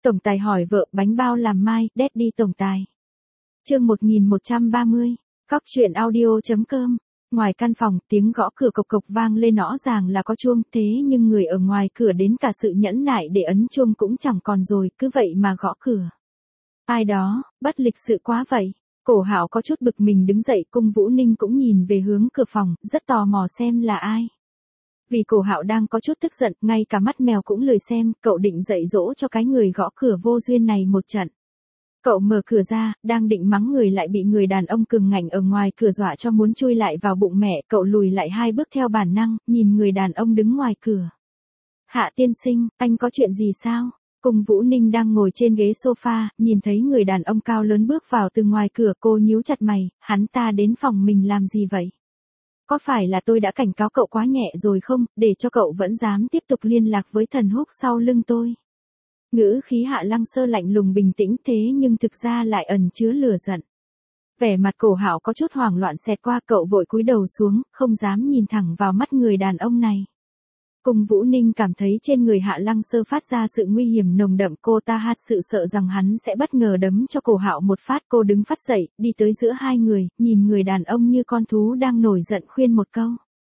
Tổng tài hỏi vợ bánh bao làm mai, Daddy tổng tài. Chương 1130, Cóc truyện audio.com. Ngoài căn phòng, tiếng gõ cửa cộc cộc vang lên, rõ ràng là có chuông, thế nhưng người ở ngoài cửa đến cả sự nhẫn nại để ấn chuông cũng chẳng còn rồi, cứ vậy mà gõ cửa. Ai đó, bất lịch sự quá vậy. Cổ Hạo có chút bực mình đứng dậy, Cung Vũ Ninh cũng nhìn về hướng cửa phòng, rất tò mò xem là ai. Vì Cổ Hạo đang có chút tức giận, ngay cả mắt mèo cũng lười xem, cậu định dạy dỗ cho cái người gõ cửa vô duyên này một trận. Cậu mở cửa ra, đang định mắng người lại bị người đàn ông cường ngạnh ở ngoài cửa dọa cho muốn chui lại vào bụng mẹ, cậu lùi lại 2 bước theo bản năng, nhìn người đàn ông đứng ngoài cửa. Hạ tiên sinh, anh có chuyện gì sao? Cung Vũ Ninh đang ngồi trên ghế sofa, nhìn thấy người đàn ông cao lớn bước vào từ ngoài cửa, cô nhíu chặt mày, hắn ta đến phòng mình làm gì vậy? Có phải là tôi đã cảnh cáo cậu quá nhẹ rồi không, để cho cậu vẫn dám tiếp tục liên lạc với thần húc sau lưng tôi? Ngữ khí Hạ Lăng Sơ lạnh lùng bình tĩnh, thế nhưng thực ra lại ẩn chứa lửa giận. Vẻ mặt Cổ Hạo có chút hoảng loạn xẹt qua, cậu vội cúi đầu xuống, không dám nhìn thẳng vào mắt người đàn ông này. Cung Vũ Ninh cảm thấy trên người Hạ Lăng Sơ phát ra sự nguy hiểm nồng đậm, cô ta had sự sợ rằng hắn sẽ bất ngờ đấm cho Cổ Hạo một phát. Cô đứng phắt dậy, đi tới giữa hai người, nhìn người đàn ông như con thú đang nổi giận khuyên một câu.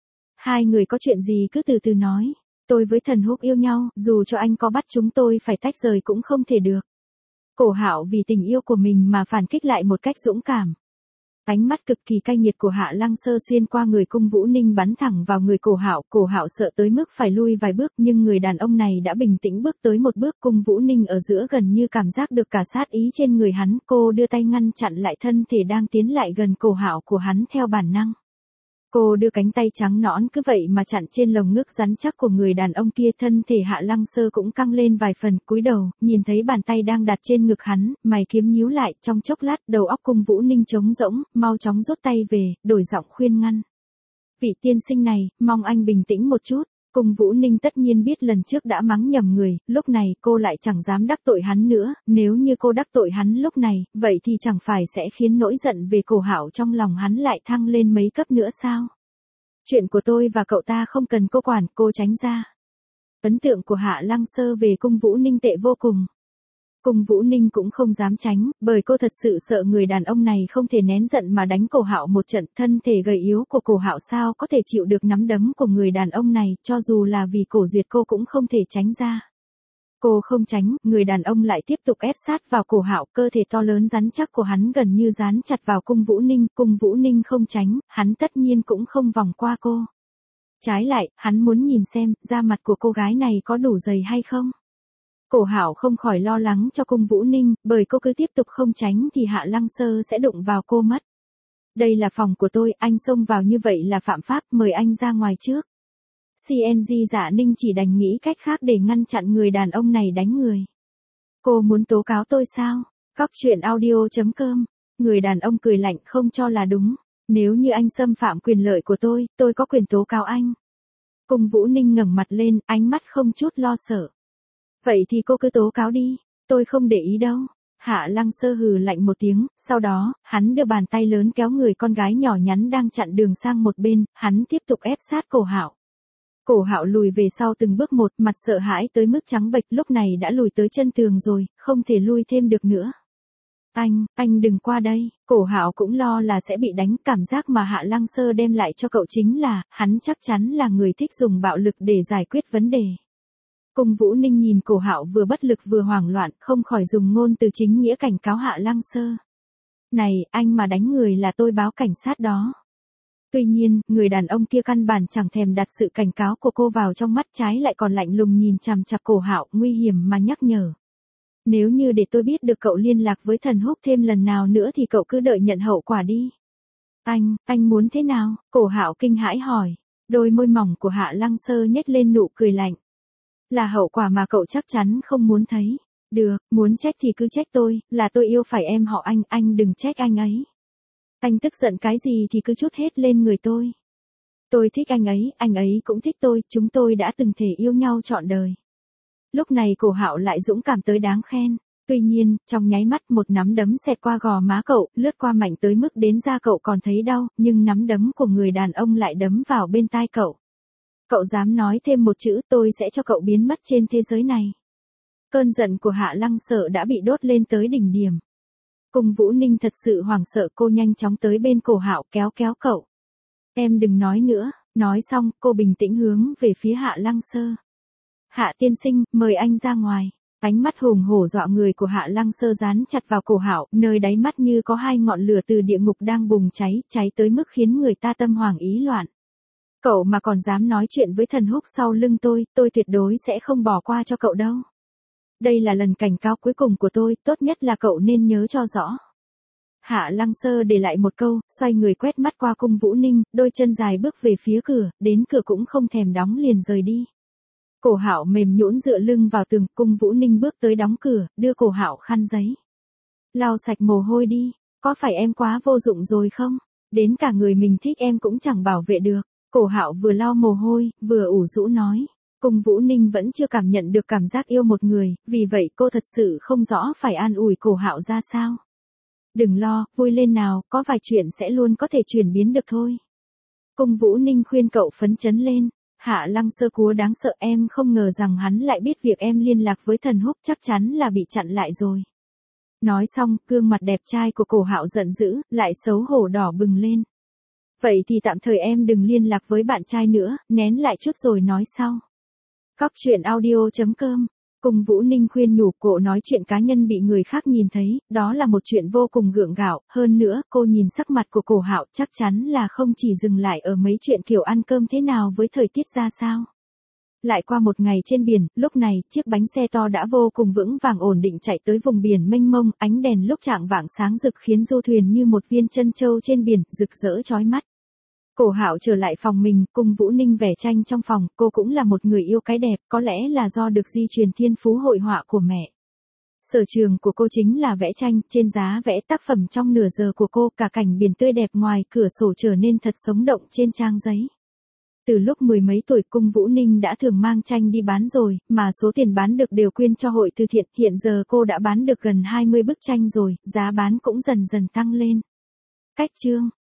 Hai người có chuyện gì cứ từ từ nói. Tôi với thần húc yêu nhau, dù cho anh có bắt chúng tôi phải tách rời cũng không thể được. Cổ Hạo vì tình yêu của mình mà phản kích lại một cách dũng cảm. Ánh mắt cực kỳ cay nghiệt của Hạ Lăng Sơ xuyên qua người Cung Vũ Ninh bắn thẳng vào người Cổ Hạo sợ tới mức phải lui vài bước, nhưng người đàn ông này đã bình tĩnh bước tới một bước. Cung Vũ Ninh ở giữa gần như cảm giác được cả sát ý trên người hắn, cô đưa tay ngăn chặn lại thân thể đang tiến lại gần Cổ Hạo của hắn theo bản năng. Cô đưa cánh tay trắng nõn cứ vậy mà chặn trên lồng ngực rắn chắc của người đàn ông kia, thân thể Hạ Lăng Sơ cũng căng lên vài phần, cúi đầu, nhìn thấy bàn tay đang đặt trên ngực hắn, mày kiếm nhíu lại, trong chốc lát, đầu óc Cung Vũ Ninh trống rỗng, mau chóng rút tay về, đổi giọng khuyên ngăn. Vị tiên sinh này, mong anh bình tĩnh một chút. Cung Vũ Ninh tất nhiên biết lần trước đã mắng nhầm người, lúc này cô lại chẳng dám đắc tội hắn nữa, nếu như cô đắc tội hắn lúc này, vậy thì chẳng phải sẽ khiến nỗi giận về Cổ Hạo trong lòng hắn lại thăng lên mấy cấp nữa sao? Chuyện của tôi và cậu ta không cần cô quản, cô tránh ra. Ấn tượng của Hạ Lăng Sơ về Cung Vũ Ninh tệ vô cùng. Cung Vũ Ninh cũng không dám tránh, bởi cô thật sự sợ người đàn ông này không thể nén giận mà đánh Cổ Hạo một trận. Thân thể gầy yếu của Cổ Hạo sao có thể chịu được nắm đấm của người đàn ông này, cho dù là vì Cổ Duyệt cô cũng không thể tránh ra. Cô không tránh, người đàn ông lại tiếp tục ép sát vào Cổ Hạo, cơ thể to lớn rắn chắc của hắn gần như dán chặt vào Cung Vũ Ninh. Cung Vũ Ninh không tránh, hắn tất nhiên cũng không vòng qua cô. Trái lại, hắn muốn nhìn xem, da mặt của cô gái này có đủ dày hay không. Cổ Hạo không khỏi lo lắng cho Cung Vũ Ninh, bởi cô cứ tiếp tục không tránh thì Hạ Lăng Sơ sẽ đụng vào cô mất. Đây là phòng của tôi, anh xông vào như vậy là phạm pháp, mời anh ra ngoài trước. CNG Dạ Ninh chỉ đành nghĩ cách khác để ngăn chặn người đàn ông này đánh người. Cô muốn tố cáo tôi sao? Cóc truyện audio.com. Người đàn ông cười lạnh, không cho là đúng. Nếu như anh xâm phạm quyền lợi của tôi có quyền tố cáo anh. Cung Vũ Ninh ngẩng mặt lên, ánh mắt không chút lo sợ. Vậy thì cô cứ tố cáo đi, tôi không để ý đâu. Hạ Lăng Sơ hừ lạnh một tiếng, sau đó, hắn đưa bàn tay lớn kéo người con gái nhỏ nhắn đang chặn đường sang một bên, hắn tiếp tục ép sát Cổ Hạo. Cổ Hạo lùi về sau từng bước một, mặt sợ hãi tới mức trắng bệch, lúc này đã lùi tới chân tường rồi, không thể lui thêm được nữa. Anh đừng qua đây. Cổ Hạo cũng lo là sẽ bị đánh, cảm giác mà Hạ Lăng Sơ đem lại cho cậu chính là, hắn chắc chắn là người thích dùng bạo lực để giải quyết vấn đề. Cung Vũ Ninh nhìn Cổ Hạo vừa bất lực vừa hoảng loạn, không khỏi dùng ngôn từ chính nghĩa cảnh cáo Hạ Lăng Sơ. Này, anh mà đánh người là tôi báo cảnh sát đó. Tuy nhiên, người đàn ông kia căn bản chẳng thèm đặt sự cảnh cáo của cô vào trong mắt, trái lại còn lạnh lùng nhìn chằm chằm Cổ Hạo, nguy hiểm mà nhắc nhở. Nếu như để tôi biết được cậu liên lạc với thần húc thêm lần nào nữa thì cậu cứ đợi nhận hậu quả đi. Anh muốn thế nào? Cổ Hạo kinh hãi hỏi. Đôi môi mỏng của Hạ Lăng Sơ nhếch lên nụ cười lạnh. Là hậu quả mà cậu chắc chắn không muốn thấy. Được, muốn trách thì cứ trách tôi, là tôi yêu phải em họ anh đừng trách anh ấy. Anh tức giận cái gì thì cứ trút hết lên người tôi. Tôi thích anh ấy cũng thích tôi, chúng tôi đã từng thể yêu nhau trọn đời. Lúc này Cổ Hạo lại dũng cảm tới đáng khen. Tuy nhiên, trong nháy mắt một nắm đấm xẹt qua gò má cậu, lướt qua mạnh tới mức đến da cậu còn thấy đau, nhưng nắm đấm của người đàn ông lại đấm vào bên tai cậu. Cậu dám nói thêm một chữ tôi sẽ cho cậu biến mất trên thế giới này. Cơn giận của Hạ Lăng Sợ đã bị đốt lên tới đỉnh điểm. Cung Vũ Ninh thật sự hoảng sợ, cô nhanh chóng tới bên Cổ Hạo kéo kéo cậu. Em đừng nói nữa, nói xong cô bình tĩnh hướng về phía Hạ Lăng Sơ. Hạ tiên sinh, mời anh ra ngoài. Ánh mắt hùng hổ dọa người của Hạ Lăng Sơ dán chặt vào Cổ Hạo, nơi đáy mắt như có hai ngọn lửa từ địa ngục đang bùng cháy, cháy tới mức khiến người ta tâm hoảng ý loạn. Cậu mà còn dám nói chuyện với thần húc sau lưng tôi tuyệt đối sẽ không bỏ qua cho cậu đâu. Đây là lần cảnh cáo cuối cùng của tôi, tốt nhất là cậu nên nhớ cho rõ. Hạ Lăng Sơ để lại một câu, xoay người quét mắt qua Cung Vũ Ninh, đôi chân dài bước về phía cửa, đến cửa cũng không thèm đóng liền rời đi. Cổ Hạo mềm nhũn dựa lưng vào tường, Cung Vũ Ninh bước tới đóng cửa, đưa Cổ Hạo khăn giấy. Lau sạch mồ hôi đi, có phải em quá vô dụng rồi không? Đến cả người mình thích em cũng chẳng bảo vệ được. Cổ Hạo vừa lau mồ hôi, vừa ủ rũ nói. Cung Vũ Ninh vẫn chưa cảm nhận được cảm giác yêu một người, vì vậy cô thật sự không rõ phải an ủi Cổ Hạo ra sao. Đừng lo, vui lên nào, có vài chuyện sẽ luôn có thể chuyển biến được thôi. Cung Vũ Ninh khuyên cậu phấn chấn lên. Hạ Lăng Sơ cúa đáng sợ, em không ngờ rằng hắn lại biết việc em liên lạc với thần húc, chắc chắn là bị chặn lại rồi. Nói xong, gương mặt đẹp trai của Cổ Hạo giận dữ, lại xấu hổ đỏ bừng lên. Vậy thì tạm thời em đừng liên lạc với bạn trai nữa, nén lại chút rồi nói sau. Cóc truyện audio.com. Cung Vũ Ninh khuyên nhủ, cô nói chuyện cá nhân bị người khác nhìn thấy, đó là một chuyện vô cùng gượng gạo, hơn nữa, cô nhìn sắc mặt của Cổ Hạo chắc chắn là không chỉ dừng lại ở mấy chuyện kiểu ăn cơm thế nào với thời tiết ra sao. Lại qua một ngày trên biển, lúc này, chiếc bánh xe to đã vô cùng vững vàng ổn định chạy tới vùng biển mênh mông, ánh đèn lúc chạng vạng sáng rực khiến du thuyền như một viên trân châu trên biển, rực rỡ chói mắt. Cổ Hạo trở lại phòng mình, Cung Vũ Ninh vẽ tranh trong phòng, cô cũng là một người yêu cái đẹp, có lẽ là do được di truyền thiên phú hội họa của mẹ. Sở trường của cô chính là vẽ tranh, trên giá vẽ tác phẩm trong nửa giờ của cô, cả cảnh biển tươi đẹp ngoài cửa sổ trở nên thật sống động trên trang giấy. Từ lúc mười mấy tuổi, Cung Vũ Ninh đã thường mang tranh đi bán rồi, mà số tiền bán được đều quyên cho hội từ thiện, hiện giờ cô đã bán được gần 20 bức tranh rồi, giá bán cũng dần dần tăng lên. Cách chương